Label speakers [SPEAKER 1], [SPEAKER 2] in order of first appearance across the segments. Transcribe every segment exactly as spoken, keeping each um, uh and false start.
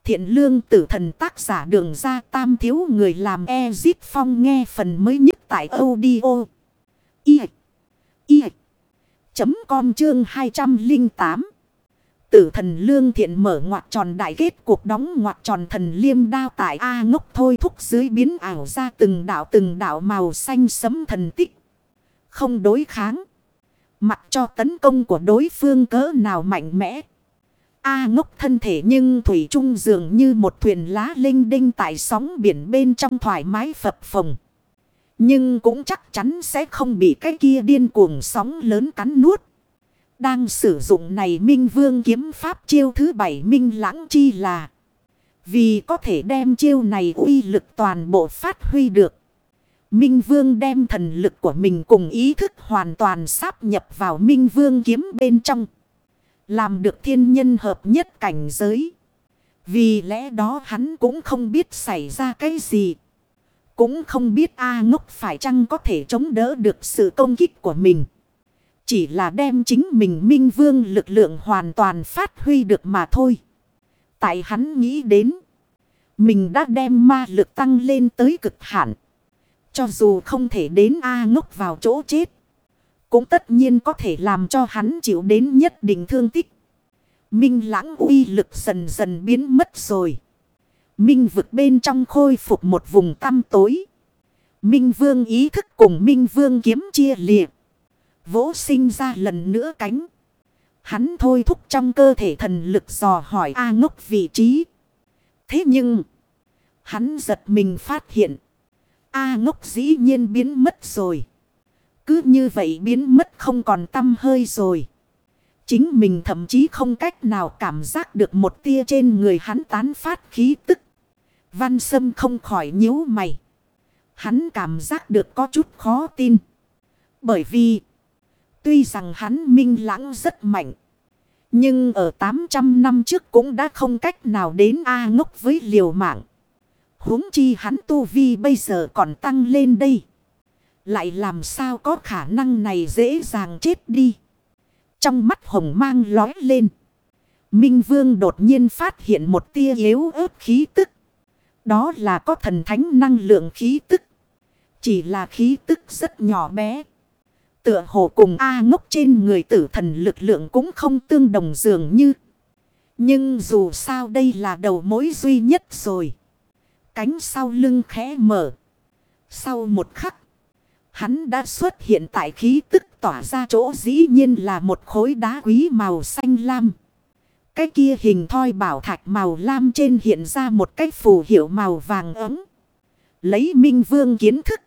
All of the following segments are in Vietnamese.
[SPEAKER 1] Thiện lương tử thần tác giả Đường Ra Tam thiếu người làm Ezip Phong nghe phần mới nhất tại audio. I. I. Chấm com chương hai trăm lẻ tám. Tử thần lương thiện mở ngoặc tròn đại kết cuộc đóng ngoặc tròn thần liêm đao tại A Ngốc thôi thúc dưới biến ảo ra từng đảo từng đảo màu xanh sấm thần tích. Không đối kháng. Mặc cho tấn công của đối phương cỡ nào mạnh mẽ. A Ngốc thân thể nhưng thủy chung dường như một thuyền lá linh đinh tại sóng biển bên trong thoải mái phập phồng. Nhưng cũng chắc chắn sẽ không bị cái kia điên cuồng sóng lớn cắn nuốt. Đang sử dụng này Minh Vương kiếm pháp chiêu thứ bảy Minh Lãng chi là. Vì có thể đem chiêu này uy lực toàn bộ phát huy được. Minh Vương đem thần lực của mình cùng ý thức hoàn toàn sáp nhập vào Minh Vương kiếm bên trong. Làm được thiên nhân hợp nhất cảnh giới. Vì lẽ đó hắn cũng không biết xảy ra cái gì. Cũng không biết A Ngốc phải chăng có thể chống đỡ được sự công kích của mình. Chỉ là đem chính mình Minh Vương lực lượng hoàn toàn phát huy được mà thôi. Tại hắn nghĩ đến. Mình đã đem ma lực tăng lên tới cực hạn. Cho dù không thể đến A Ngốc vào chỗ chết. Cũng tất nhiên có thể làm cho hắn chịu đến nhất định thương tích. Minh Lãng uy lực dần dần biến mất rồi. Minh vực bên trong khôi phục một vùng tăm tối. Minh Vương ý thức cùng Minh Vương kiếm chia liệt. Vỗ sinh ra lần nữa cánh. Hắn thôi thúc trong cơ thể thần lực dò hỏi A Ngốc vị trí. Thế nhưng. Hắn giật mình phát hiện. A Ngốc dĩ nhiên biến mất rồi. Cứ như vậy biến mất không còn tăm hơi rồi. Chính mình thậm chí không cách nào cảm giác được một tia trên người hắn tán phát khí tức. Văn Sâm không khỏi nhíu mày. Hắn cảm giác được có chút khó tin. Bởi vì. Tuy rằng hắn Minh Lãng rất mạnh. Nhưng ở tám trăm năm trước cũng đã không cách nào đến A Ngốc với liều mạng. Huống chi hắn tu vi bây giờ còn tăng lên đây. Lại làm sao có khả năng này dễ dàng chết đi. Trong mắt hồng mang lói lên. Minh Vương đột nhiên phát hiện một tia yếu ớt khí tức. Đó là có thần thánh năng lượng khí tức. Chỉ là khí tức rất nhỏ bé. Tựa hồ cùng A Ngốc trên người tử thần lực lượng cũng không tương đồng dường như. Nhưng dù sao đây là đầu mối duy nhất rồi. Cánh sau lưng khẽ mở. Sau một khắc. Hắn đã xuất hiện tại khí tức tỏa ra chỗ dĩ nhiên là một khối đá quý màu xanh lam. Cái kia hình thoi bảo thạch màu lam trên hiện ra một cái phù hiệu màu vàng ấm. Lấy Minh Vương kiến thức.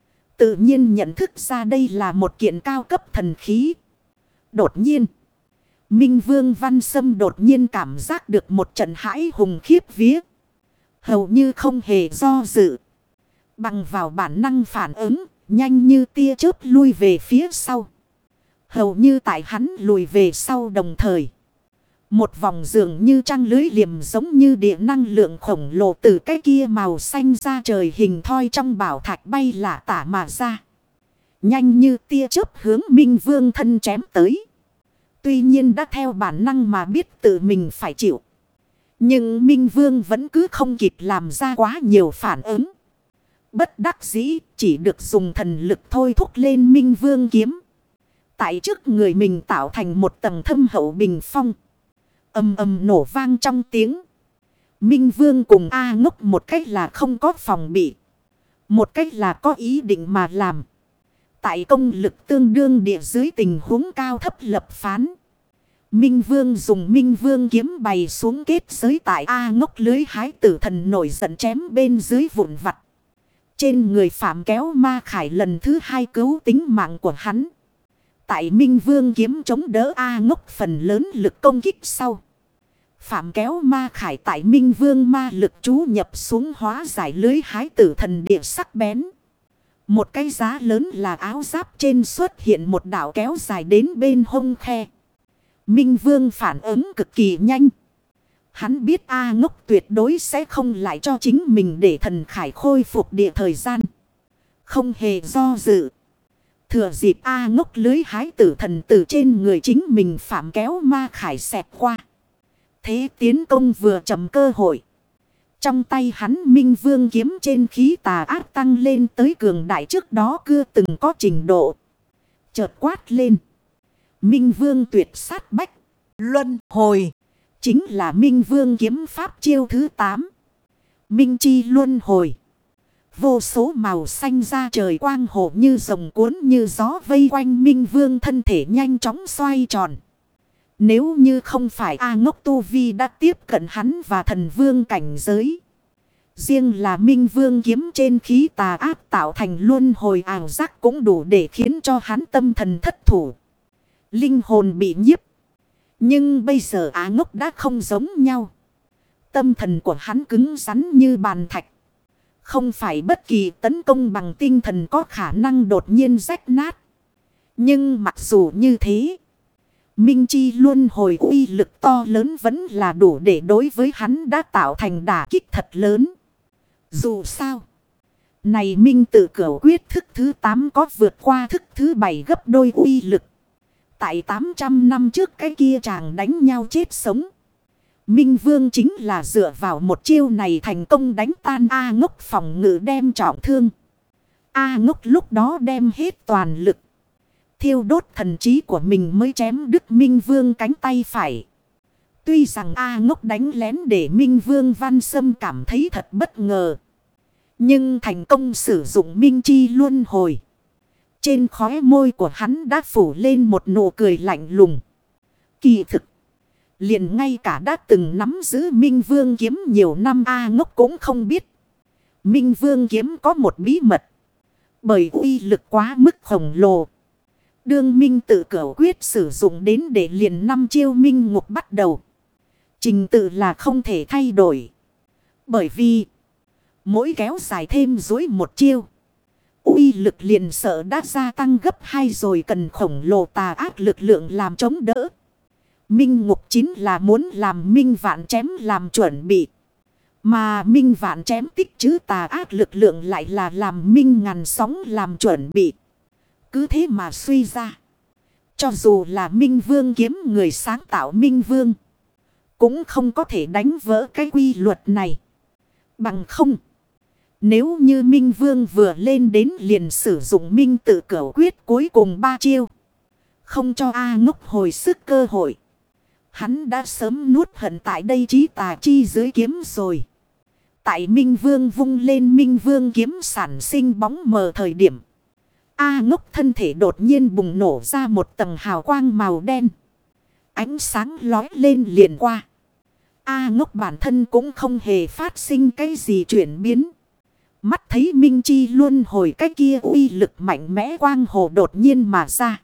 [SPEAKER 1] Tự nhiên nhận thức ra đây là một kiện cao cấp thần khí. Đột nhiên. Minh Vương Văn Sâm đột nhiên cảm giác được một trận hãi hùng khiếp vía. Hầu như không hề do dự. Bằng vào bản năng phản ứng. Nhanh như tia chớp lui về phía sau. Hầu như tại hắn lùi về sau đồng thời. Một vòng dường như trăng lưới liềm giống như địa năng lượng khổng lồ từ cái kia màu xanh ra trời hình thoi trong bảo thạch bay lả tả mà ra. Nhanh như tia chớp hướng Minh Vương thân chém tới. Tuy nhiên đã theo bản năng mà biết tự mình phải chịu. Nhưng Minh Vương vẫn cứ không kịp làm ra quá nhiều phản ứng. Bất đắc dĩ chỉ được dùng thần lực thôi thúc lên Minh Vương kiếm. Tại trước người mình tạo thành một tầng thâm hậu bình phong. Âm âm nổ vang trong tiếng. Minh Vương cùng A Ngốc một cách là không có phòng bị. Một cách là có ý định mà làm. Tại công lực tương đương địa dưới tình huống cao thấp lập phán. Minh Vương dùng Minh Vương kiếm bày xuống kết giới tại A Ngốc lưới hái tử thần nổi giận chém bên dưới vụn vặt. Trên người Phạm kéo ma khải lần thứ hai cứu tính mạng của hắn. Tại Minh Vương kiếm chống đỡ A Ngốc phần lớn lực công kích sau. Phạm kéo ma khải tại Minh Vương ma lực chú nhập xuống hóa giải lưới hái tử thần địa sắc bén. Một cái giá lớn là áo giáp trên xuất hiện một đảo kéo dài đến bên hông khe. Minh Vương phản ứng cực kỳ nhanh. Hắn biết A Ngốc tuyệt đối sẽ không lại cho chính mình để thần khải khôi phục địa thời gian. Không hề do dự. Thừa dịp A Ngốc lưới hái tử thần từ trên người chính mình phạm kéo ma khải xẹt qua. Thế tiến công vừa chậm cơ hội. Trong tay hắn Minh Vương kiếm trên khí tà ác tăng lên tới cường đại trước đó cưa từng có trình độ. Chợt quát lên. Minh Vương tuyệt sát bách. Luân hồi. Chính là Minh Vương kiếm pháp chiêu thứ tám. Minh chi luân hồi. Vô số màu xanh ra trời quang hộ như rồng cuốn như gió vây quanh Minh Vương thân thể nhanh chóng xoay tròn. Nếu như không phải A Ngốc Tu Vi đã tiếp cận hắn và thần vương cảnh giới. Riêng là Minh Vương kiếm trên khí tà ác tạo thành luân hồi ảo giác cũng đủ để khiến cho hắn tâm thần thất thủ. Linh hồn bị nhiếp. Nhưng bây giờ Á Ngốc đã không giống nhau. Tâm thần của hắn cứng rắn như bàn thạch. Không phải bất kỳ tấn công bằng tinh thần có khả năng đột nhiên rách nát. Nhưng mặc dù như thế, Minh Chi luân hồi uy lực to lớn vẫn là đủ để đối với hắn đã tạo thành đả kích thật lớn. Dù sao, này Minh tự cửu quyết thức thứ tám có vượt qua thức thứ bảy gấp đôi uy lực. Tại tám trăm năm trước cái kia chàng đánh nhau chết sống. Minh Vương chính là dựa vào một chiêu này thành công đánh tan A Ngốc phòng ngự đem trọng thương. A Ngốc lúc đó đem hết toàn lực. Thiêu đốt thần trí của mình mới chém đứt Minh Vương cánh tay phải. Tuy rằng A Ngốc đánh lén để Minh Vương Văn Sâm cảm thấy thật bất ngờ. Nhưng thành công sử dụng Minh Chi luân hồi. Trên khóe môi của hắn đã phủ lên một nụ cười lạnh lùng. Kỳ thực. Liền ngay cả đã từng nắm giữ Minh Vương kiếm nhiều năm A Ngốc cũng không biết. Minh Vương kiếm có một bí mật. Bởi uy lực quá mức khổng lồ. Đương Minh tự cửu quyết sử dụng đến để liền năm chiêu Minh ngục bắt đầu. Trình tự là không thể thay đổi. Bởi vì mỗi kéo dài thêm dối một chiêu. Uy lực liền sợ đã gia tăng gấp hai rồi cần khổng lồ tà ác lực lượng làm chống đỡ. Minh ngục chính là muốn làm Minh vạn chém làm chuẩn bị. Mà Minh vạn chém tích chứ tà ác lực lượng lại là làm Minh ngàn sóng làm chuẩn bị. Cứ thế mà suy ra. Cho dù là Minh Vương kiếm người sáng tạo Minh Vương. Cũng không có thể đánh vỡ cái quy luật này. Bằng không. Nếu như Minh Vương vừa lên đến liền sử dụng Minh tự cửu quyết cuối cùng ba chiêu. Không cho A Ngốc hồi sức cơ hội. Hắn đã sớm nuốt hận tại đây chí tà chi dưới kiếm rồi. Tại Minh Vương vung lên Minh Vương kiếm sản sinh bóng mờ thời điểm. A Ngốc thân thể đột nhiên bùng nổ ra một tầng hào quang màu đen. Ánh sáng lói lên liền qua. A Ngốc bản thân cũng không hề phát sinh cái gì chuyển biến. Mắt thấy Minh Chi luân hồi cái kia uy lực mạnh mẽ quang hồ đột nhiên mà ra.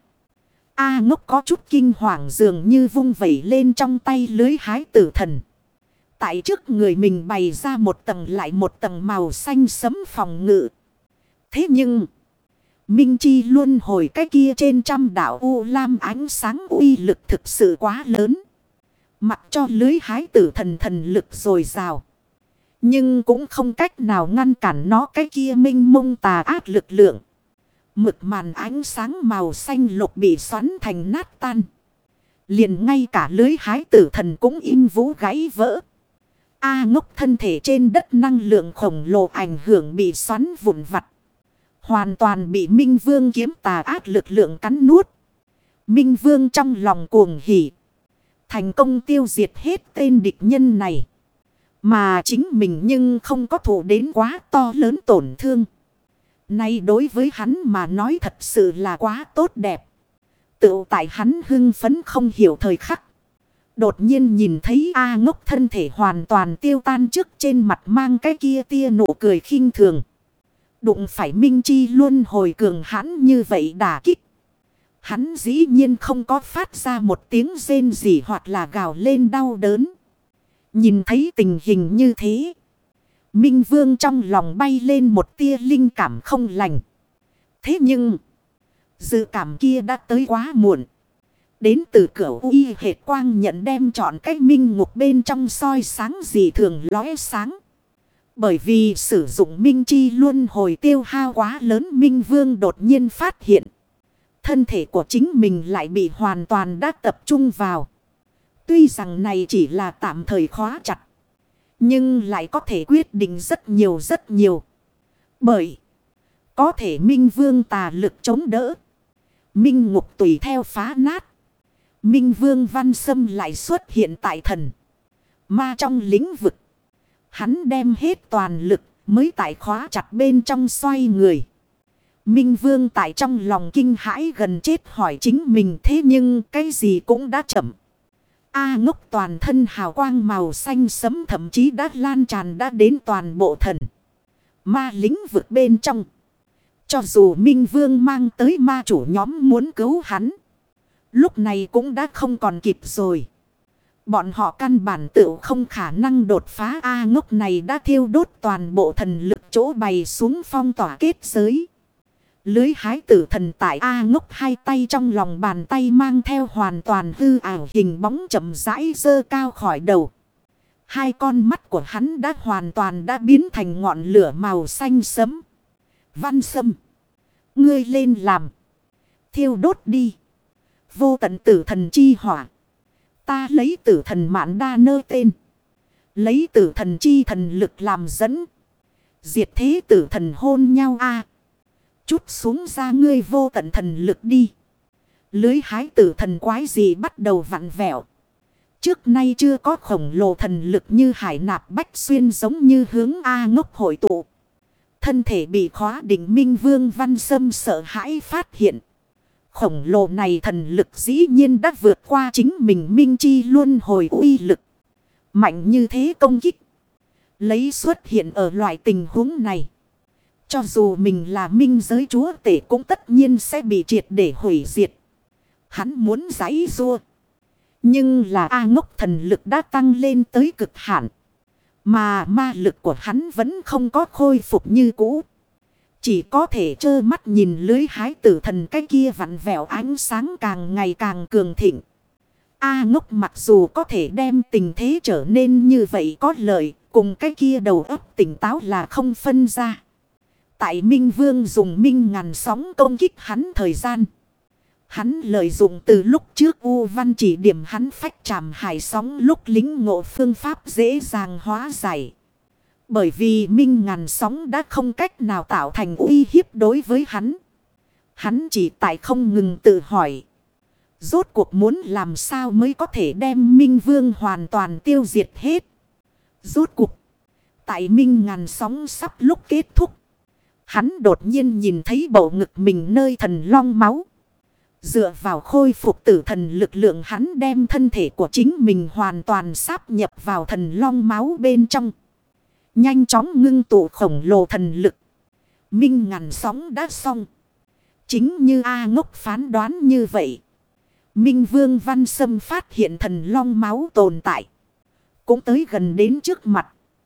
[SPEAKER 1] A Ngốc có chút kinh hoàng dường như vung vẩy lên trong tay lưới hái tử thần. Tại trước người mình bày ra một tầng lại một tầng màu xanh sẫm phòng ngự. Thế nhưng, Minh Chi luân hồi cái kia trên trăm đảo U Lam ánh sáng uy lực thực sự quá lớn. Mặc cho lưới hái tử thần thần lực dồi dào. Nhưng cũng không cách nào ngăn cản nó cái kia minh mông tà ác lực lượng. Mực màn ánh sáng màu xanh lục bị xoắn thành nát tan. Liền ngay cả lưới hái tử thần cũng in vũ gãy vỡ. A Ngốc thân thể trên đất năng lượng khổng lồ ảnh hưởng bị xoắn vụn vặt. Hoàn toàn bị Minh Vương kiếm tà ác lực lượng cắn nuốt. Minh Vương trong lòng cuồng hỉ. Thành công tiêu diệt hết tên địch nhân này. Mà chính mình nhưng không có thụ đến quá to lớn tổn thương. Nay đối với hắn mà nói thật sự là quá tốt đẹp. Tự tại hắn hưng phấn không hiểu thời khắc. Đột nhiên nhìn thấy A Ngốc thân thể hoàn toàn tiêu tan trước trên mặt mang cái kia tia nụ cười khinh thường. Đụng phải Minh Chi luân hồi cường hãn như vậy đả kích. Hắn dĩ nhiên không có phát ra một tiếng rên rỉ hoặc là gào lên đau đớn. Nhìn thấy tình hình như thế. Minh Vương trong lòng bay lên một tia linh cảm không lành. Thế nhưng, dự cảm kia đã tới quá muộn. Đến từ cửa uy hệt quang nhận đem chọn cái minh ngục bên trong soi sáng dị thường lóe sáng. Bởi vì sử dụng Minh Chi luân hồi tiêu hao quá lớn, Minh Vương đột nhiên phát hiện. Thân thể của chính mình lại bị hoàn toàn đã tập trung vào. Tuy rằng này chỉ là tạm thời khóa chặt. Nhưng lại có thể quyết định rất nhiều rất nhiều. Bởi có thể Minh Vương tà lực chống đỡ. Minh Ngục tùy theo phá nát. Minh Vương Văn Sâm lại xuất hiện tại thần ma trong lĩnh vực. Hắn đem hết toàn lực mới tại khóa chặt bên trong xoay người. Minh Vương tại trong lòng kinh hãi gần chết hỏi chính mình, thế nhưng cái gì cũng đã chậm. A Ngốc toàn thân hào quang màu xanh sẫm thậm chí đã lan tràn đã đến toàn bộ thần ma lĩnh vực bên trong. Cho dù Minh Vương mang tới ma chủ nhóm muốn cứu hắn, lúc này cũng đã không còn kịp rồi. Bọn họ căn bản tự không khả năng đột phá. A Ngốc này đã thiêu đốt toàn bộ thần lực chỗ bày xuống phong tỏa kết giới. Lưới hái tử thần tại A Ngốc hai tay trong lòng bàn tay mang theo hoàn toàn hư ảo hình bóng chậm rãi dơ cao khỏi đầu. Hai con mắt của hắn đã hoàn toàn đã biến thành ngọn lửa màu xanh sẫm. Văn Sâm, ngươi lên làm. Thiêu đốt đi. Vô tận tử thần chi hỏa. Ta lấy tử thần mạn đa nơ tên. Lấy tử thần chi thần lực làm dẫn. Diệt thế tử thần hôn nhau a Chút xuống ra ngươi vô tận thần lực đi. Lưới hái tử thần quái gì bắt đầu vặn vẹo. Trước nay chưa có khổng lồ thần lực như hải nạp bách xuyên giống như hướng A Ngốc hội tụ. Thân thể bị khóa định. Minh Vương Văn Sâm sợ hãi phát hiện. Khổng lồ này thần lực dĩ nhiên đã vượt qua chính mình Minh Chi luân hồi uy lực. Mạnh như thế công kích. Lấy xuất hiện ở loại tình huống này. Cho dù mình là minh giới chúa tể cũng tất nhiên sẽ bị triệt để hủy diệt. Hắn muốn giãy giụa. Nhưng là A Ngốc thần lực đã tăng lên tới cực hạn. Mà ma lực của hắn vẫn không có khôi phục như cũ. Chỉ có thể trơ mắt nhìn lưới hái tử thần cái kia vặn vẹo ánh sáng càng ngày càng cường thịnh. A Ngốc mặc dù có thể đem tình thế trở nên như vậy có lợi, cùng cái kia đầu óc tỉnh táo là không phân ra. Tại Minh Vương dùng minh ngàn sóng công kích hắn thời gian. Hắn lợi dụng từ lúc trước U Văn chỉ điểm hắn phách trảm hải sóng lúc lính ngộ phương pháp dễ dàng hóa giải. Bởi vì minh ngàn sóng đã không cách nào tạo thành uy hiếp đối với hắn. Hắn chỉ tại không ngừng tự hỏi. Rốt cuộc muốn làm sao mới có thể đem Minh Vương hoàn toàn tiêu diệt hết. Rốt cuộc. Tại minh ngàn sóng sắp lúc kết thúc. Hắn đột nhiên nhìn thấy bầu ngực mình nơi thần long máu. Dựa vào khôi phục tử thần lực lượng hắn đem thân thể của chính mình hoàn toàn sáp nhập vào thần long máu bên trong. Nhanh chóng ngưng tụ khổng lồ thần lực. Minh ngàn sóng đã xong. Chính như A Ngốc phán đoán như vậy. Minh Vương Văn Sâm phát hiện thần long máu tồn tại. Cũng tới gần đến trước mặt.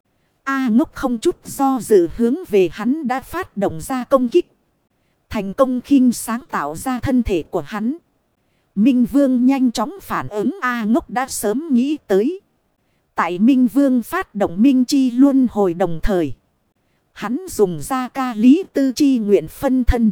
[SPEAKER 1] A Ngốc không chút do dự hướng về hắn đã phát động ra công kích. Thành công khinh sáng tạo ra thân thể của hắn. Minh Vương nhanh chóng phản ứng. A Ngốc đã sớm nghĩ tới. Tại Minh Vương phát động Minh Chi luân hồi đồng thời. Hắn dùng ra ca lý tư chi nguyện phân thân.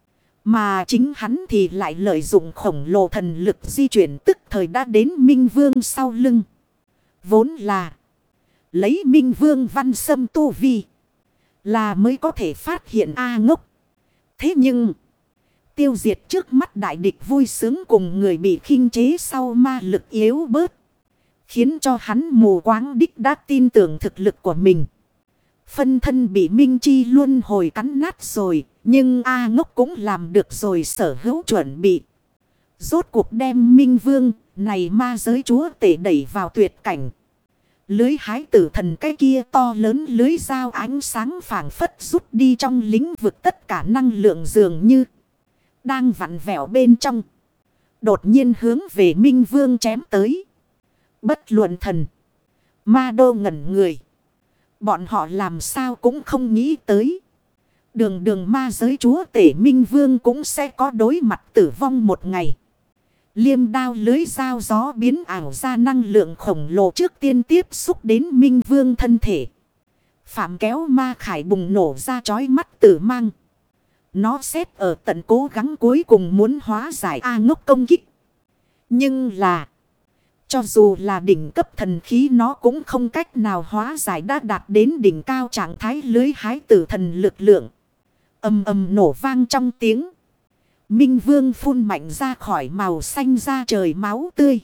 [SPEAKER 1] Mà chính hắn thì lại lợi dụng khổng lồ thần lực di chuyển tức thời đã đến Minh Vương sau lưng. Vốn là lấy Minh Vương Văn Sâm tu vi là mới có thể phát hiện A Ngốc. Thế nhưng tiêu diệt trước mắt đại địch vui sướng cùng người bị khinh chế sau ma lực yếu bớt. Khiến cho hắn mù quáng đích đã tin tưởng thực lực của mình. Phân thân bị Minh Chi luân hồi cắn nát rồi. Nhưng A Ngốc cũng làm được rồi sở hữu chuẩn bị. Rốt cuộc đem Minh Vương này ma giới chúa tể đẩy vào tuyệt cảnh. Lưới hái tử thần cái kia to lớn lưới dao ánh sáng phảng phất rút đi trong lĩnh vực tất cả năng lượng dường như. Đang vặn vẹo bên trong. Đột nhiên hướng về Minh Vương chém tới. Bất luận thần. Ma đô ngẩn người. Bọn họ làm sao cũng không nghĩ tới. Đường đường ma giới chúa tể Minh Vương cũng sẽ có đối mặt tử vong một ngày. Liêm đao lưới dao gió biến ảo ra năng lượng khổng lồ trước tiên tiếp xúc đến Minh Vương thân thể. Phạm kéo ma khải bùng nổ ra chói mắt tử mang. Nó xếp ở tận cố gắng cuối cùng muốn hóa giải A Ngốc công kích. Nhưng là Cho dù là đỉnh cấp thần khí nó cũng không cách nào hóa giải đã đạt đến đỉnh cao trạng thái lưới hái tử thần lực lượng. Ầm ầm nổ vang trong tiếng. Minh Vương phun mạnh ra khỏi màu xanh ra trời máu tươi.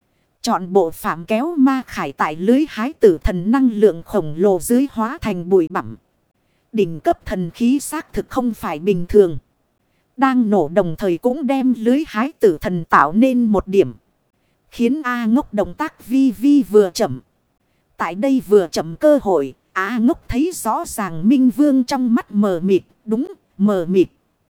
[SPEAKER 1] Chọn bộ phạm kéo ma khải tại lưới hái tử thần năng lượng khổng lồ dưới hóa thành bụi bặm. Đỉnh cấp thần khí xác thực không phải bình thường. Đang nổ đồng thời cũng đem lưới hái tử thần tạo nên một điểm. Khiến A Ngốc động tác vi vi vừa chậm. Tại đây vừa chậm cơ hội, A Ngốc thấy rõ ràng Minh Vương trong mắt mờ mịt, đúng, mờ mịt.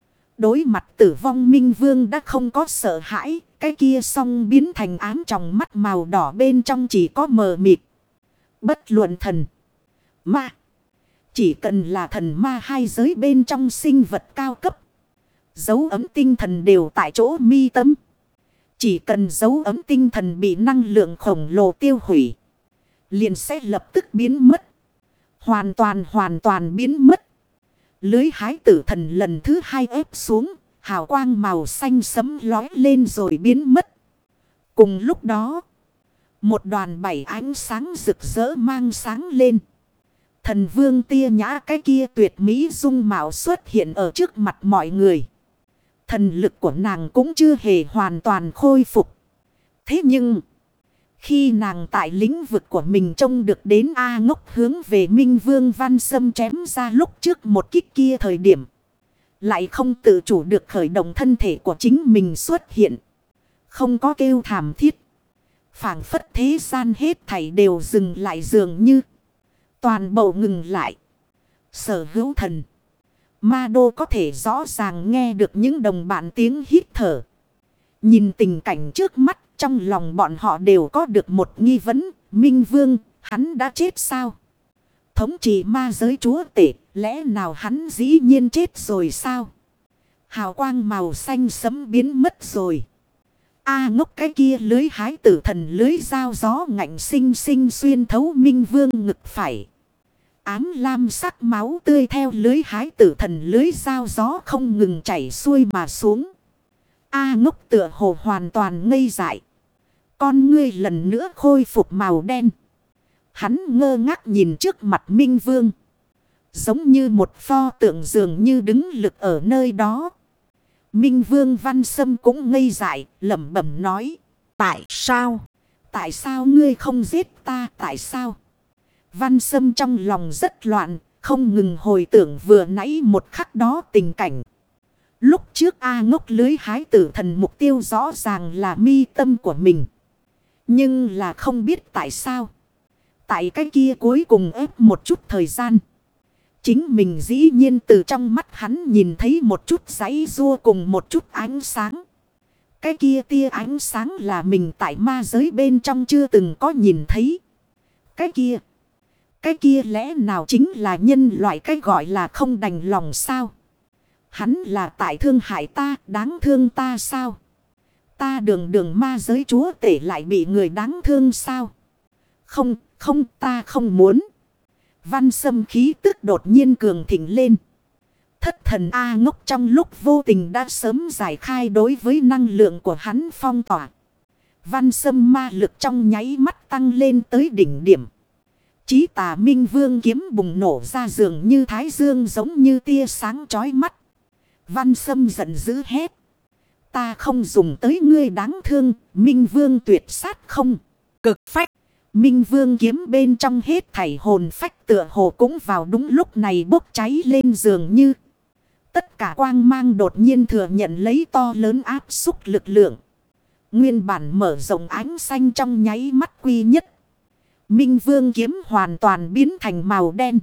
[SPEAKER 1] Đối mặt tử vong Minh Vương đã không có sợ hãi, cái kia song biến thành ám trong mắt màu đỏ bên trong chỉ có mờ mịt. Bất luận thần, ma, chỉ cần là thần ma hai giới bên trong sinh vật cao cấp. Dấu ấm tinh thần đều tại chỗ mi tâm. Chỉ cần dấu ấm tinh thần bị năng lượng khổng lồ tiêu hủy, liền sẽ lập tức biến mất. Hoàn toàn hoàn toàn biến mất. Lưới hái tử thần lần thứ hai ép xuống, hào quang màu xanh sẫm lói lên rồi biến mất. Cùng lúc đó, một đoàn bảy ánh sáng rực rỡ mang sáng lên. Thần vương tia nhã cái kia tuyệt mỹ dung mạo xuất hiện ở trước mặt mọi người. Thần lực của nàng cũng chưa hề hoàn toàn khôi phục. Thế nhưng, khi nàng tại lĩnh vực của mình trông được đến A Ngốc hướng về Minh Vương Văn Sâm chém ra lúc trước một kích kia thời điểm, lại không tự chủ được khởi động thân thể của chính mình xuất hiện. Không có kêu thảm thiết. Phảng phất thế gian hết thảy đều dừng lại dường như. Toàn bộ ngừng lại. Sở hữu thần. Ma đô có thể rõ ràng nghe được những đồng bạn tiếng hít thở. Nhìn tình cảnh trước mắt, trong lòng bọn họ đều có được một nghi vấn. Minh Vương, hắn đã chết sao? Thống trị ma giới chúa tể, lẽ nào hắn dĩ nhiên chết rồi sao? Hào quang màu xanh sẫm biến mất rồi. A Ngốc cái kia lưới hái tử thần lưới dao gió ngạnh sinh sinh xuyên thấu Minh Vương ngực phải. Ám lam sắc máu tươi theo lưới hái tử thần lưới dao gió không ngừng chảy xuôi mà xuống. A Ngốc tựa hồ hoàn toàn ngây dại. Con ngươi lần nữa khôi phục màu đen. Hắn ngơ ngác nhìn trước mặt Minh Vương. Giống như một pho tượng dường như đứng lực ở nơi đó. Minh Vương Văn Sâm cũng ngây dại, lẩm bẩm nói. Tại sao? Tại sao ngươi không giết ta? Tại sao? Văn Sâm trong lòng rất loạn, không ngừng hồi tưởng vừa nãy một khắc đó tình cảnh. Lúc trước A Ngốc lưới hái tử thần mục tiêu rõ ràng là mi tâm của mình. Nhưng là không biết tại sao. Tại cái kia cuối cùng ép một chút thời gian. Chính mình dĩ nhiên từ trong mắt hắn nhìn thấy một chút giấy rua cùng một chút ánh sáng. Cái kia tia ánh sáng là mình tại ma giới bên trong chưa từng có nhìn thấy. Cái kia. Cái kia lẽ nào chính là nhân loại cái gọi là không đành lòng sao? Hắn là tại thương hại ta, đáng thương ta sao? Ta đường đường ma giới chúa tể lại bị người đáng thương sao? Không, không, ta không muốn. Văn Sâm khí tức đột nhiên cường thịnh lên. Thất thần A Ngốc trong lúc vô tình đã sớm giải khai đối với năng lượng của hắn phong tỏa. Văn Sâm ma lực trong nháy mắt tăng lên tới đỉnh điểm. Chí tà Minh Vương kiếm bùng nổ ra dường như thái dương giống như tia sáng chói mắt. Văn Sâm giận dữ hét. Ta không dùng tới ngươi đáng thương, Minh Vương tuyệt sát không. Cực phách. Minh Vương kiếm bên trong hết thảy hồn phách tựa hồ cũng vào đúng lúc này bốc cháy lên dường như. Tất cả quang mang đột nhiên thừa nhận lấy to lớn áp xúc lực lượng. Nguyên bản mở rộng ánh xanh trong nháy mắt quy nhất. Minh Vương kiếm hoàn toàn biến thành màu đen.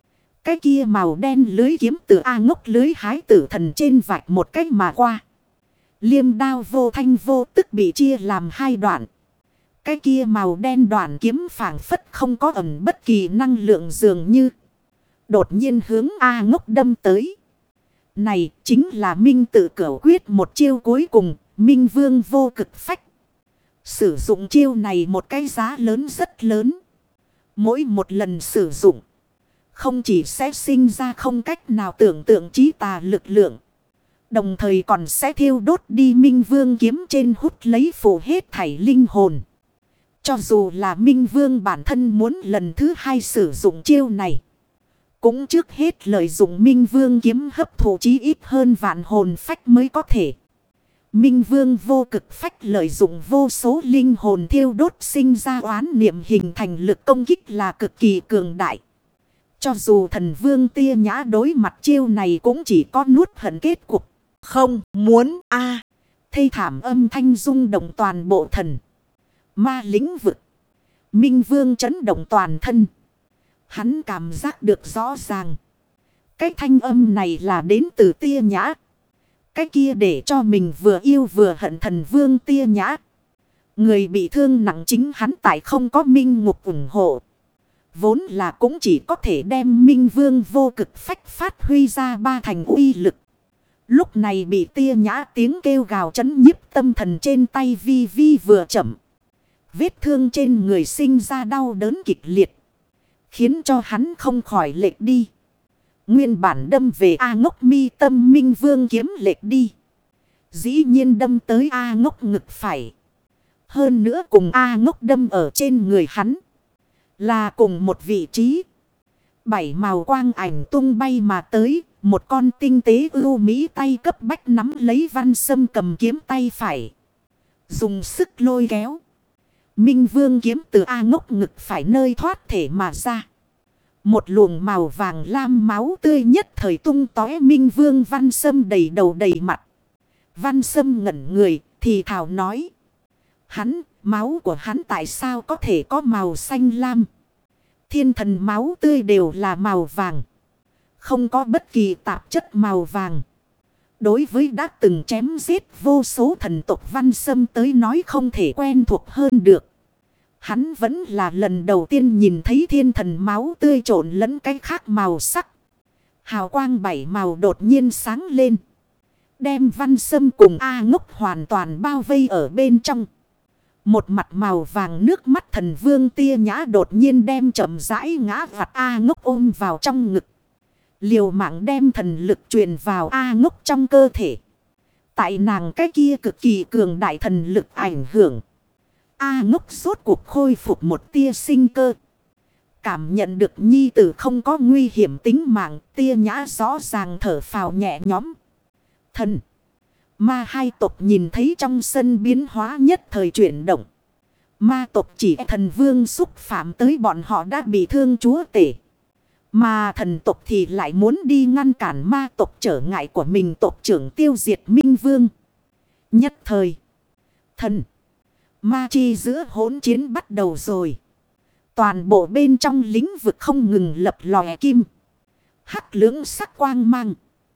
[SPEAKER 1] Cái kia màu đen lưới kiếm từ A Ngốc lưới hái tử thần trên vạch một cách mà qua. Liêm đao vô thanh vô tức bị chia làm hai đoạn. Cái kia màu đen đoạn kiếm phảng phất không có ẩn bất kỳ năng lượng dường như. Đột nhiên hướng A Ngốc đâm tới. Này chính là Minh tự cửu quyết một chiêu cuối cùng. Minh Vương vô cực phách. Sử dụng chiêu này một cái giá lớn rất lớn. Mỗi một lần sử dụng. Không chỉ sẽ sinh ra không cách nào tưởng tượng chí tà lực lượng. Đồng thời còn sẽ thiêu đốt đi Minh Vương kiếm trên hút lấy phủ hết thảy linh hồn. Cho dù là Minh Vương bản thân muốn lần thứ hai sử dụng chiêu này. Cũng trước hết lợi dụng Minh Vương kiếm hấp thụ chí ít hơn vạn hồn phách mới có thể. Minh Vương vô cực phách lợi dụng vô số linh hồn thiêu đốt sinh ra oán niệm hình thành lực công kích là cực kỳ cường đại. Cho dù thần vương tia nhã đối mặt chiêu này cũng chỉ có nuốt hận kết cục. Không muốn a à. Thê thảm âm thanh rung động toàn bộ thần ma lĩnh vực. Minh Vương chấn động toàn thân. Hắn cảm giác được rõ ràng. Cái thanh âm này là đến từ tia nhã. Cái kia để cho mình vừa yêu vừa hận thần vương tia nhã. Người bị thương nặng chính hắn tại không có minh ngục ủng hộ. Vốn là cũng chỉ có thể đem Minh Vương vô cực phách phát huy ra ba thành uy lực. Lúc này bị tia nhã tiếng kêu gào chấn nhiếp tâm thần trên tay vi vi vừa chậm. Vết thương trên người sinh ra đau đớn kịch liệt. Khiến cho hắn không khỏi lệch đi. Nguyên bản đâm về A Ngốc mi tâm Minh Vương kiếm lệch đi. Dĩ nhiên đâm tới A Ngốc ngực phải. Hơn nữa cùng A Ngốc đâm ở trên người hắn. Là cùng một vị trí. Bảy màu quang ảnh tung bay mà tới. Một con tinh tế ưu mỹ tay cấp bách nắm lấy Văn Sâm cầm kiếm tay phải. Dùng sức lôi kéo. Minh Vương kiếm từ A Ngốc ngực phải nơi thoát thể mà ra. Một luồng màu vàng lam máu tươi nhất thời tung tóe. Minh Vương Văn Sâm đầy đầu đầy mặt. Văn Sâm ngẩn người thì thào nói. Hắn, máu của hắn tại sao có thể có màu xanh lam? Thiên thần máu tươi đều là màu vàng. Không có bất kỳ tạp chất màu vàng. Đối với đã từng chém giết vô số thần tộc Văn Sâm tới nói không thể quen thuộc hơn được. Hắn vẫn là lần đầu tiên nhìn thấy thiên thần máu tươi trộn lẫn cái khác màu sắc. Hào quang bảy màu đột nhiên sáng lên. Đem Văn Sâm cùng A Ngốc hoàn toàn bao vây ở bên trong. Một mặt màu vàng nước mắt thần vương tia nhã đột nhiên đem chậm rãi ngã vặt A Ngốc ôm vào trong ngực. Liều mạng đem thần lực truyền vào A Ngốc trong cơ thể. Tại nàng cái kia cực kỳ cường đại thần lực ảnh hưởng. A Ngốc rốt cuộc khôi phục một tia sinh cơ. Cảm nhận được nhi tử không có nguy hiểm tính mạng. Tia nhã rõ ràng thở phào nhẹ nhõm. Thần ma hai tộc nhìn thấy trong sân biến hóa nhất thời chuyển động. Ma tộc chỉ thần vương xúc phạm tới bọn họ đã bị thương chúa tể. Mà thần tộc thì lại muốn đi ngăn cản ma tộc trở ngại của mình tộc trưởng tiêu diệt Minh Vương. Nhất thời. Thần. Ma chi giữa hỗn chiến bắt đầu rồi. Toàn bộ bên trong lĩnh vực không ngừng lập lòe kim. Hắc lưỡng sắc quang mang.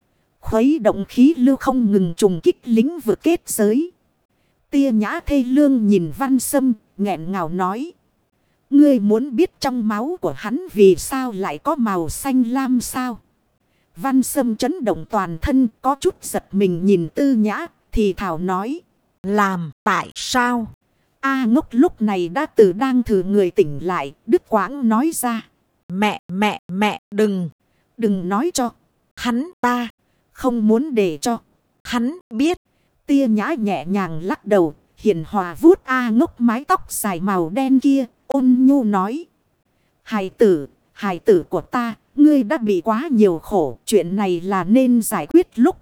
[SPEAKER 1] Khuấy động khí lưu không ngừng trùng kích lĩnh vực kết giới. Tia nhã thê lương nhìn Văn Sâm, nghẹn ngào nói. Ngươi muốn biết trong máu của hắn vì sao lại có màu xanh lam sao? Văn Sâm chấn động toàn thân có chút giật mình nhìn Tư Nhã thì thảo nói. Làm tại sao? A Ngốc lúc này đã từ đang thử người tỉnh lại, đứt quãng nói ra. Mẹ, mẹ, mẹ, đừng, đừng nói cho. Hắn ta, không muốn để cho. Hắn biết. Tia Nhã nhẹ nhàng lắc đầu, hiền hòa vuốt A Ngốc mái tóc dài màu đen kia, ôn nhu nói. Hài tử, hài tử của ta, ngươi đã bị quá nhiều khổ, chuyện này là nên giải quyết lúc.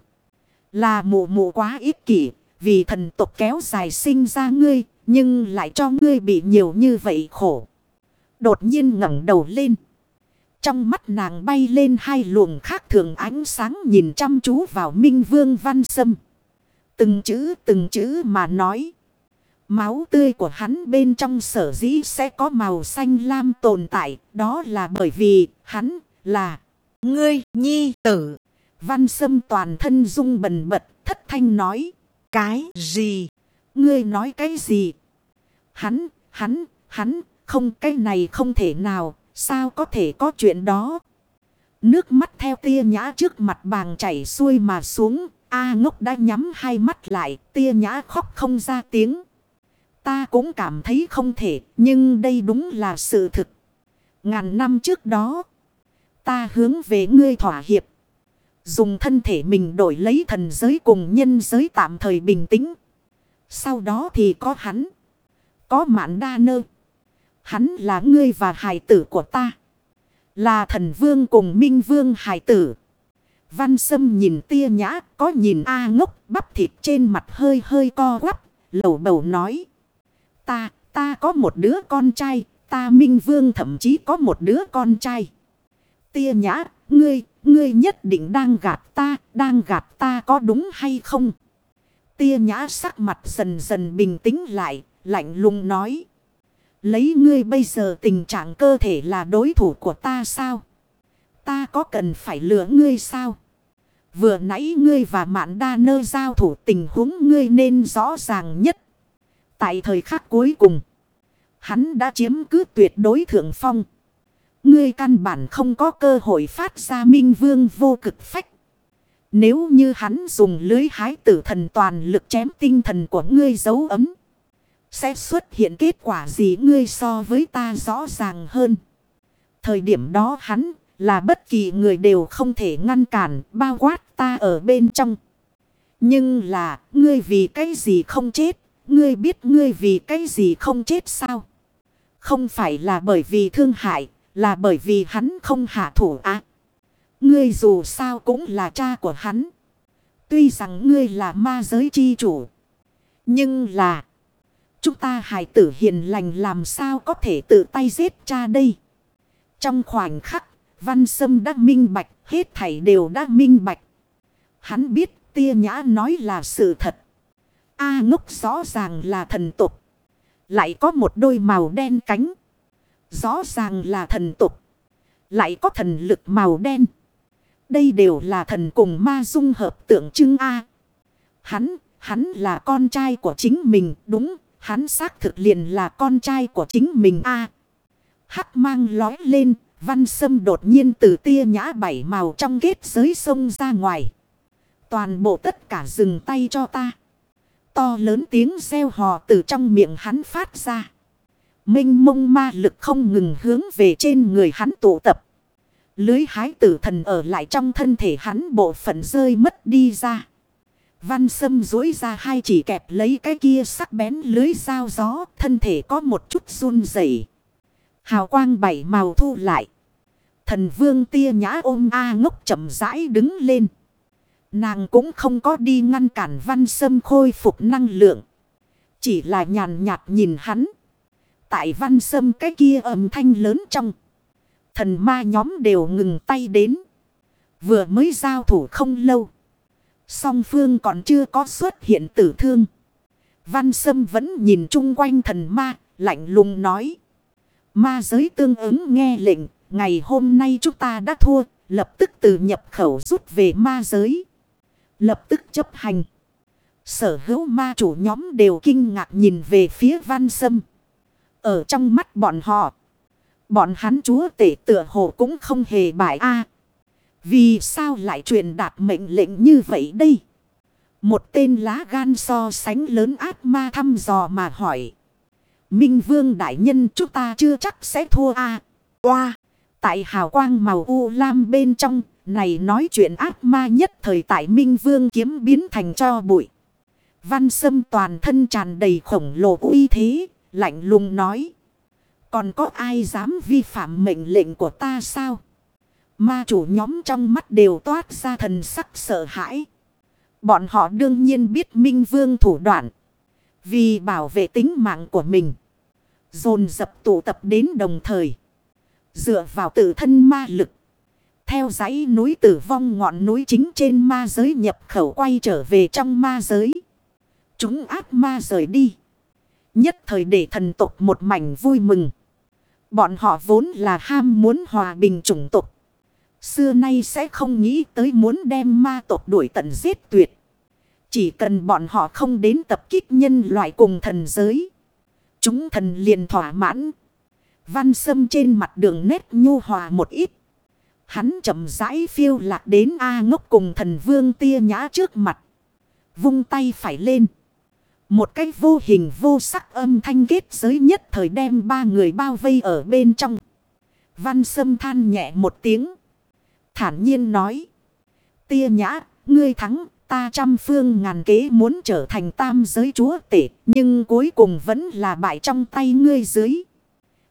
[SPEAKER 1] Là mụ mụ quá ích kỷ, vì thần tộc kéo dài sinh ra ngươi. Nhưng lại cho ngươi bị nhiều như vậy khổ. Đột nhiên ngẩng đầu lên. Trong mắt nàng bay lên hai luồng khác thường ánh sáng nhìn chăm chú vào Minh Vương Văn Sâm. Từng chữ từng chữ mà nói. Máu tươi của hắn bên trong sở dĩ sẽ có màu xanh lam tồn tại. Đó là bởi vì hắn là ngươi nhi tử. Văn Sâm toàn thân rung bần bật thất thanh nói. Cái gì? Ngươi nói cái gì? Hắn, hắn, hắn, không cái này không thể nào, sao có thể có chuyện đó? Nước mắt theo Tia Nhã trước mặt bàng chảy xuôi mà xuống, A Ngốc đã nhắm hai mắt lại, Tia Nhã khóc không ra tiếng. Ta cũng cảm thấy không thể, nhưng đây đúng là sự thực. Ngàn năm trước đó, ta hướng về ngươi thỏa hiệp. Dùng thân thể mình đổi lấy thần giới cùng nhân giới tạm thời bình tĩnh. Sau đó thì có hắn. Có Mạn Đa Nơ. Hắn là ngươi và hài tử của ta. Là thần vương cùng minh vương hài tử. Văn Sâm nhìn Tia Nhã, có nhìn A Ngốc, bắp thịt trên mặt hơi hơi co quắp, lầu bầu nói. Ta, ta có một đứa con trai, ta minh vương thậm chí có một đứa con trai. Tia Nhã, ngươi, ngươi nhất định đang gạt ta, đang gạt ta có đúng hay không? Tia Nhã sắc mặt dần dần bình tĩnh lại, lạnh lùng nói. Lấy ngươi bây giờ tình trạng cơ thể là đối thủ của ta sao? Ta có cần phải lừa ngươi sao? Vừa nãy ngươi và Mạn Đa Nơ giao thủ, tình huống ngươi nên rõ ràng nhất. Tại thời khắc cuối cùng, hắn đã chiếm cứ tuyệt đối thượng phong. Ngươi căn bản không có cơ hội phát ra minh vương vô cực phách. Nếu như hắn dùng lưới hái tử thần toàn lực chém tinh thần của ngươi dấu ấm, sẽ xuất hiện kết quả gì ngươi so với ta rõ ràng hơn. Thời điểm đó hắn là bất kỳ người đều không thể ngăn cản, bao quát ta ở bên trong. Nhưng là ngươi vì cái gì không chết? Ngươi biết ngươi vì cái gì không chết sao? Không phải là bởi vì thương hại, là bởi vì hắn không hạ thủ á. Ngươi dù sao cũng là cha của hắn. Tuy rằng ngươi là ma giới chi chủ, nhưng là chúng ta hài tử hiền lành làm sao có thể tự tay giết cha đây? Trong khoảnh khắc, Văn Sâm đã minh bạch, hết thảy đều đã minh bạch. Hắn biết Tia Nhã nói là sự thật. A Ngốc rõ ràng là thần tục, lại có một đôi màu đen cánh. Rõ ràng là thần tục, lại có thần lực màu đen. Đây đều là thần cùng ma dung hợp tượng trưng A. Hắn, hắn là con trai của chính mình, đúng, hắn xác thực liền là con trai của chính mình A. Hắc mang lói lên, Văn Sâm đột nhiên từ Tia Nhã bảy màu trong kết giới sông ra ngoài. Toàn bộ tất cả dừng tay cho ta. To lớn tiếng reo hò từ trong miệng hắn phát ra. Minh mông ma lực không ngừng hướng về trên người hắn tụ tập. Lưới hái tử thần ở lại trong thân thể hắn bộ phận rơi mất đi ra. Văn Sâm duỗi ra hai chỉ kẹp lấy cái kia sắc bén lưới dao gió, thân thể có một chút run rẩy. Hào quang bảy màu thu lại. Thần vương Tia Nhã ôm A Ngốc chậm rãi đứng lên. Nàng cũng không có đi ngăn cản Văn Sâm khôi phục năng lượng. Chỉ là nhàn nhạt nhìn hắn. Tại Văn Sâm cái kia âm thanh lớn trong. Thần ma nhóm đều ngừng tay đến. Vừa mới giao thủ không lâu. Song phương còn chưa có xuất hiện tử thương. Văn Sâm vẫn nhìn chung quanh thần ma, lạnh lùng nói. Ma giới tương ứng nghe lệnh, ngày hôm nay chúng ta đã thua, lập tức từ nhập khẩu rút về ma giới. Lập tức chấp hành. Sở hữu ma chủ nhóm đều kinh ngạc nhìn về phía Văn Sâm. Ở trong mắt bọn họ, bọn hắn chúa tể tựa hồ cũng không hề bại a. Vì sao lại truyền đạt mệnh lệnh như vậy đây? Một tên lá gan so sánh lớn ác ma thăm dò mà hỏi. Minh Vương đại nhân, chúng ta chưa chắc sẽ thua a. Oa! Tại hào quang màu u lam bên trong, này nói chuyện ác ma nhất thời tại Minh Vương kiếm biến thành cho bụi. Văn Sâm toàn thân tràn đầy khổng lồ uy thế, lạnh lùng nói. Còn có ai dám vi phạm mệnh lệnh của ta sao? Ma chủ nhóm trong mắt đều toát ra thần sắc sợ hãi. Bọn họ đương nhiên biết Minh Vương thủ đoạn. Vì bảo vệ tính mạng của mình, dồn dập tụ tập đến đồng thời. Dựa vào tự thân ma lực, theo dãy núi tử vong ngọn núi chính trên ma giới nhập khẩu quay trở về trong ma giới. Chúng ác ma rời đi. Nhất thời để thần tộc một mảnh vui mừng. Bọn họ vốn là ham muốn hòa bình chủng tộc. Xưa nay sẽ không nghĩ tới muốn đem ma tộc đuổi tận giết tuyệt. Chỉ cần bọn họ không đến tập kích nhân loại cùng thần giới, chúng thần liền thỏa mãn. Văn Sâm trên mặt đường nét nhu hòa một ít. Hắn chậm rãi phiêu lạc đến A Ngốc cùng thần vương Tia Nhã trước mặt. Vung tay phải lên. Một cái vô hình vô sắc âm thanh kết giới nhất thời đem ba người bao vây ở bên trong. Văn Sâm than nhẹ một tiếng. Thản nhiên nói. Tia Nhã, ngươi thắng, ta trăm phương ngàn kế muốn trở thành tam giới chúa tể. Nhưng cuối cùng vẫn là bại trong tay ngươi dưới.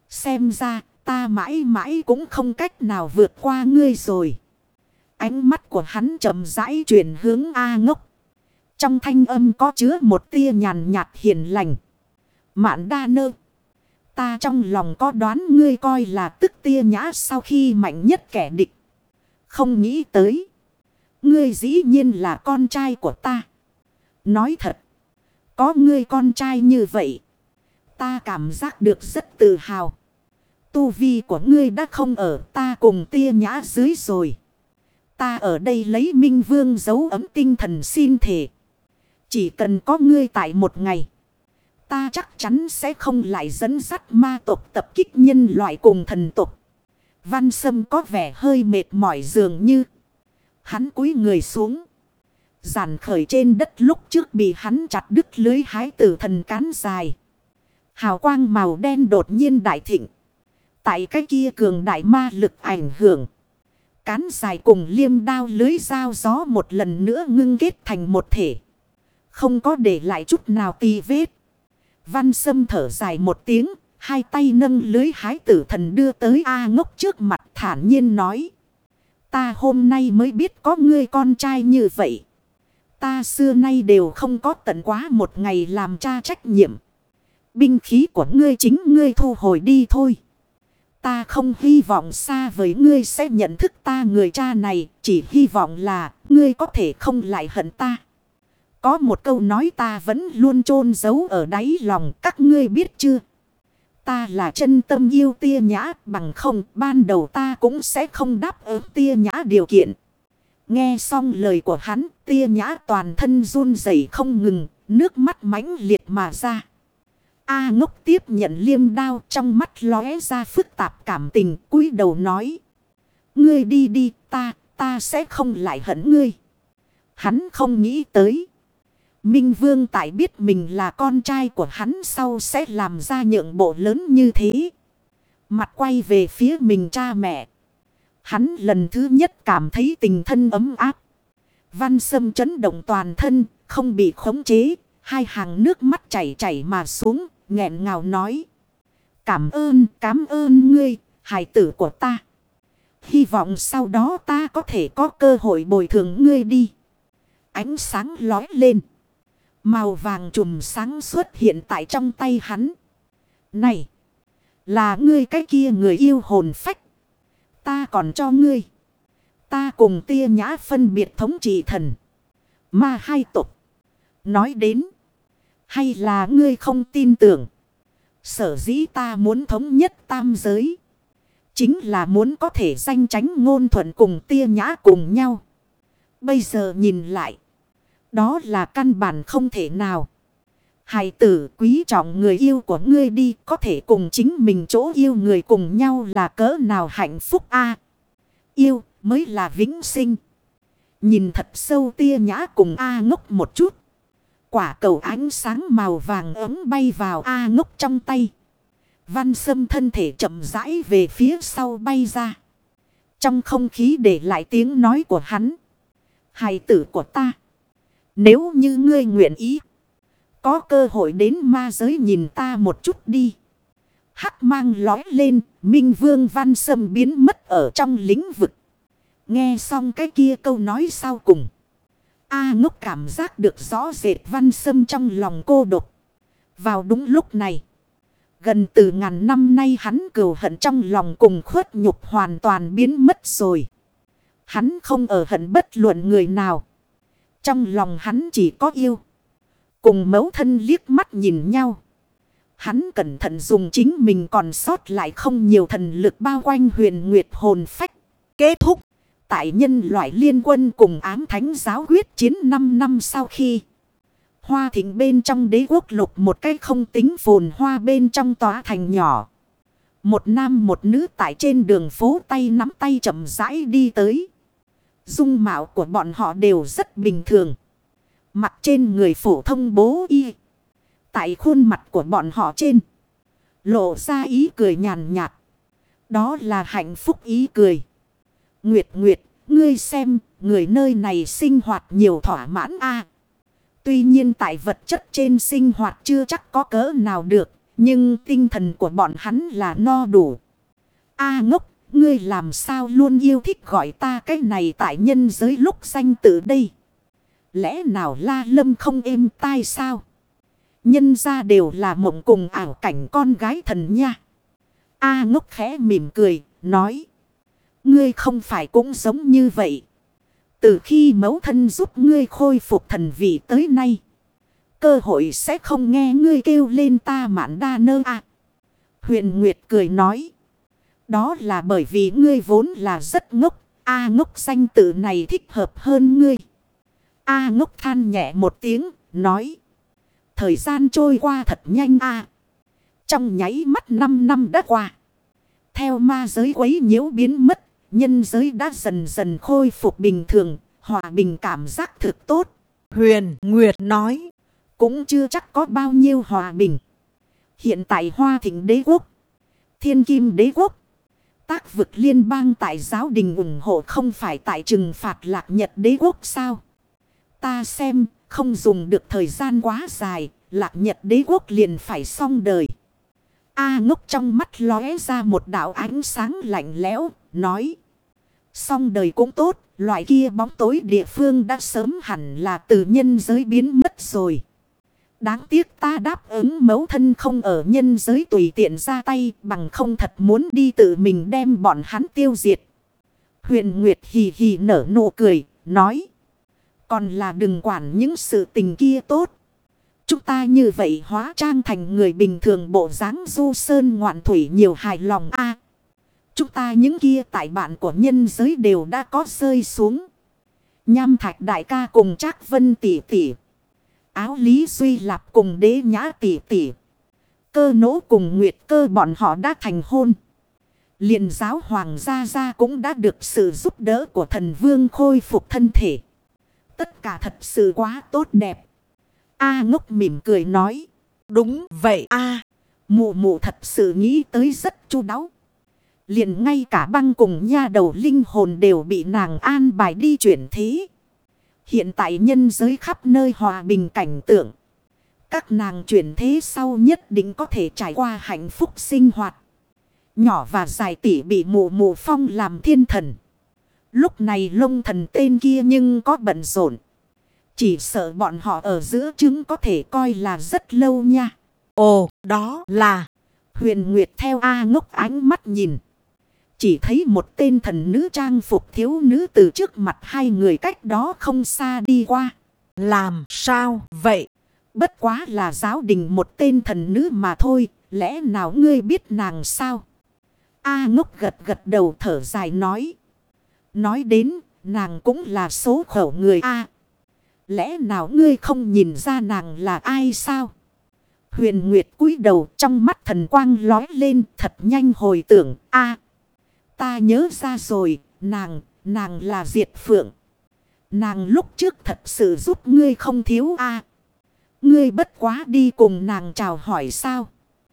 [SPEAKER 1] Xem ra ta mãi mãi cũng không cách nào vượt qua ngươi rồi. Ánh mắt của hắn chậm rãi chuyển hướng A Ngốc. Trong thanh âm có chứa một tia nhàn nhạt hiền lành. Mạn đa nơ. Ta trong lòng có đoán ngươi coi là tức tia nhã sau khi mạnh nhất kẻ địch. Không nghĩ tới. Ngươi dĩ nhiên là con trai của ta. Nói thật. Có ngươi con trai như vậy. Ta cảm giác được rất tự hào. Tu vi của ngươi đã không ở ta cùng tia nhã dưới rồi. Ta ở đây lấy Minh Vương dấu ấm tinh thần xin thề. Chỉ cần có ngươi tại một ngày. Ta chắc chắn sẽ không lại dẫn dắt ma tộc tập kích nhân loại cùng thần tộc. Văn Sâm có vẻ hơi mệt mỏi dường như. Hắn cúi người xuống. Giản khởi trên đất lúc trước bị hắn chặt đứt lưới hái tử thần cán dài. Hào quang màu đen đột nhiên đại thịnh. Tại cái kia cường đại ma lực ảnh hưởng. Cán dài cùng liêm đao lưới dao gió một lần nữa ngưng kết thành một thể. Không có để lại chút nào tì vết. Văn Sâm thở dài một tiếng. Hai tay nâng lưới hái tử thần đưa tới A Ngốc trước mặt thản nhiên nói. Ta hôm nay mới biết có ngươi con trai như vậy. Ta xưa nay đều không có tận quá một ngày làm cha trách nhiệm. Binh khí của ngươi chính ngươi thu hồi đi thôi. Ta không hy vọng xa với ngươi sẽ nhận thức ta người cha này. Chỉ hy vọng là ngươi có thể không lại hận ta. Có một câu nói ta vẫn luôn chôn giấu ở đáy lòng các ngươi biết chưa? Ta là chân tâm yêu tia nhã bằng không ban đầu ta cũng sẽ không đáp ứng tia nhã điều kiện. Nghe xong lời của hắn tia nhã toàn thân run rẩy không ngừng, nước mắt mãnh liệt mà ra. A Ngốc tiếp nhận liêm đao trong mắt lóe ra phức tạp cảm tình cúi đầu nói. Ngươi đi đi ta, ta sẽ không lại hận ngươi. Hắn không nghĩ tới. Minh Vương tại biết mình là con trai của hắn sau sẽ làm ra nhượng bộ lớn như thế. Mặt quay về phía mình cha mẹ. Hắn lần thứ nhất cảm thấy tình thân ấm áp. Văn Sâm chấn động toàn thân, không bị khống chế. Hai hàng nước mắt chảy chảy mà xuống, nghẹn ngào nói. Cảm ơn, cảm ơn ngươi, hài tử của ta. Hy vọng sau đó ta có thể có cơ hội bồi thường ngươi đi. Ánh sáng lói lên. Màu vàng trùm sáng xuất hiện tại trong tay hắn. Này! Là ngươi cái kia người yêu hồn phách. Ta còn cho ngươi. Ta cùng tia nhã phân biệt thống trị thần. Ma hai tộc. Nói đến. Hay là ngươi không tin tưởng. Sở dĩ ta muốn thống nhất tam giới. Chính là muốn có thể danh tránh ngôn thuận cùng tia nhã cùng nhau. Bây giờ nhìn lại. Đó là căn bản không thể nào. Hài tử quý trọng người yêu của ngươi đi. Có thể cùng chính mình chỗ yêu người cùng nhau là cỡ nào hạnh phúc a. Yêu mới là vĩnh sinh. Nhìn thật sâu tia nhã cùng A Ngốc một chút. Quả cầu ánh sáng màu vàng ấm bay vào A Ngốc trong tay. Văn Sâm thân thể chậm rãi về phía sau bay ra. Trong không khí để lại tiếng nói của hắn. Hài tử của ta. Nếu như ngươi nguyện ý. Có cơ hội đến ma giới nhìn ta một chút đi. Hắc mang lói lên. Minh Vương Văn Sâm biến mất ở trong lĩnh vực. Nghe xong cái kia câu nói sau cùng. A Ngốc cảm giác được rõ rệt Văn Sâm trong lòng cô độc. Vào đúng lúc này. Gần từ ngàn năm nay hắn cừu hận trong lòng cùng khuất nhục hoàn toàn biến mất rồi. Hắn không ở hận bất luận người nào. Trong lòng hắn chỉ có yêu. Cùng mẫu thân liếc mắt nhìn nhau. Hắn cẩn thận dùng chính mình còn sót lại không nhiều thần lực bao quanh huyền nguyệt hồn phách. Kết thúc. Tại nhân loại liên quân cùng ám thánh giáo quyết chiến năm năm sau khi. Hoa Thịnh bên trong đế quốc lục một cái không tính phồn hoa bên trong tòa thành nhỏ. Một nam một nữ tại trên đường phố tay nắm tay chậm rãi đi tới. Dung mạo của bọn họ đều rất bình thường. Mặt trên người phổ thông bố y. Tại khuôn mặt của bọn họ trên. Lộ ra ý cười nhàn nhạt. Đó là hạnh phúc ý cười. Nguyệt Nguyệt, ngươi xem, người nơi này sinh hoạt nhiều thỏa mãn a. Tuy nhiên tại vật chất trên sinh hoạt chưa chắc có cỡ nào được. Nhưng tinh thần của bọn hắn là no đủ. A ngốc, ngươi làm sao luôn yêu thích gọi ta cái này tại nhân giới lúc danh tự đây? Lẽ nào La Lâm không êm tai sao? Nhân ra đều là mộng cùng ảo cảnh con gái thần nha. A ngốc khẽ mỉm cười, nói. Ngươi không phải cũng giống như vậy. Từ khi mẫu thân giúp ngươi khôi phục thần vị tới nay, cơ hội sẽ không nghe ngươi kêu lên ta mạn đa nơ à. Huyền Nguyệt cười nói. Đó là bởi vì ngươi vốn là rất ngốc. A ngốc danh tự này thích hợp hơn ngươi. A ngốc than nhẹ một tiếng, nói. Thời gian trôi qua thật nhanh a. Trong nháy mắt năm năm đã qua. Theo ma giới quấy nhiễu biến mất, nhân giới đã dần dần khôi phục bình thường, hòa bình cảm giác thực tốt.
[SPEAKER 2] Huyền Nguyệt nói.
[SPEAKER 1] Cũng chưa chắc có bao nhiêu hòa bình. Hiện tại Hoa Thịnh Đế Quốc, Thiên Kim Đế Quốc, Tác Vực Liên bang tại giáo đình ủng hộ không phải tại trừng phạt Lạc Nhật Đế Quốc sao? Ta xem, không dùng được thời gian quá dài, Lạc Nhật Đế Quốc liền phải xong đời. A ngốc trong mắt lóe ra một đạo ánh sáng lạnh lẽo, nói. Xong đời cũng tốt, loại kia bóng tối địa phương đã sớm hẳn là từ nhân giới biến mất rồi. Đáng tiếc ta đáp ứng mẫu thân không ở nhân giới tùy tiện ra tay, bằng không thật muốn đi tự mình đem bọn hắn tiêu diệt. Huyền Nguyệt hì hì nở nụ cười, nói. Còn là đừng quản những sự tình kia tốt. Chúng ta như vậy hóa trang thành người bình thường bộ dáng du sơn ngoạn thủy nhiều hài lòng a. Chúng ta những kia tại bạn của nhân giới đều đã có rơi xuống. Nham Thạch đại ca cùng Trác Vân tỷ tỷ, Áo Lý Duy Lạp cùng Đế Nhã tỷ tỷ, Cơ Nỗ cùng Nguyệt Cơ bọn họ đã thành hôn. Liền giáo hoàng gia gia cũng đã được sự giúp đỡ của thần vương khôi phục thân thể. Tất cả thật sự quá tốt đẹp. A ngốc mỉm cười nói.
[SPEAKER 2] Đúng vậy a.
[SPEAKER 1] Mụ mụ thật sự nghĩ tới rất chu đáo. Liền ngay cả băng cùng nha đầu linh hồn đều bị nàng an bài đi chuyển thế. Hiện tại nhân giới khắp nơi hòa bình cảnh tượng. Các nàng chuyển thế sau nhất định có thể trải qua hạnh phúc sinh hoạt. Nhỏ và dài tỷ bị mụ mụ phong làm thiên thần. Lúc này Long Thần tên kia nhưng có bận rộn. Chỉ sợ bọn họ ở giữa chứng có thể coi là rất lâu nha.
[SPEAKER 2] Ồ, đó là.
[SPEAKER 1] Huyền Nguyệt theo A ngốc ánh mắt nhìn. Chỉ thấy một tên thần nữ trang phục thiếu nữ từ trước mặt hai người cách đó không xa đi qua.
[SPEAKER 2] Làm sao vậy?
[SPEAKER 1] Bất quá là giáo đình một tên thần nữ mà thôi. Lẽ nào ngươi biết nàng sao? A ngốc gật gật đầu thở dài nói. Nói đến nàng cũng là số khẩu người A. Lẽ nào ngươi không nhìn ra nàng là ai sao? Huyền Nguyệt cúi đầu trong mắt thần quang lói lên thật nhanh hồi tưởng. A, ta nhớ ra rồi, nàng, nàng là Diệt Phượng. Nàng lúc trước thật sự giúp ngươi không thiếu A. Ngươi bất quá đi cùng nàng chào hỏi sao?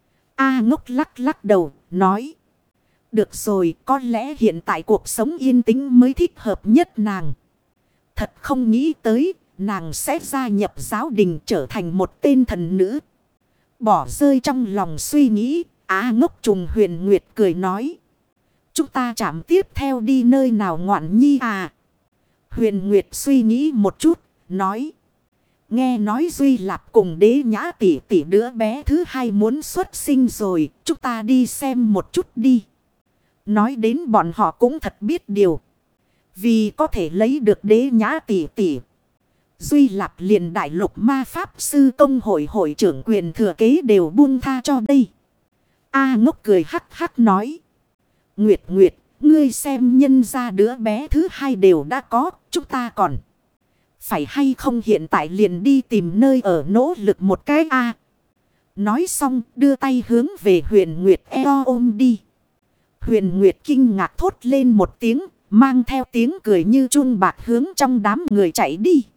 [SPEAKER 1] A ngốc lắc lắc đầu, nói. Được rồi, có lẽ hiện tại cuộc sống yên tĩnh mới thích hợp nhất nàng. Thật không nghĩ tới, nàng sẽ gia nhập giáo đình trở thành một tên thần nữ. Bỏ rơi trong lòng suy nghĩ, Á ngốc trùng Huyền Nguyệt cười nói. Chúng ta chạm tiếp theo đi nơi nào ngoạn nhi à? Huyền Nguyệt suy nghĩ một chút, nói. Nghe nói Duy Lạp cùng Đế Nhã tỷ tỷ đứa bé thứ hai muốn xuất sinh rồi, chúng ta đi xem một chút đi. Nói đến bọn họ cũng thật biết điều. Vì có thể lấy được Đế Nhã tỷ tỷ, Duy Lạp liền đại lục ma pháp sư công hội hội trưởng quyền thừa kế đều buông tha cho đây. A ngốc cười hắc hắc nói. Nguyệt Nguyệt, ngươi xem nhân ra đứa bé thứ hai đều đã có, chúng ta còn phải hay không hiện tại liền đi tìm nơi ở nỗ lực một cái A. Nói xong đưa tay hướng về Huyền Nguyệt eo ôm đi. Huyền Nguyệt kinh ngạc thốt lên một tiếng, mang theo tiếng cười như chuông bạc hướng trong đám người chạy đi.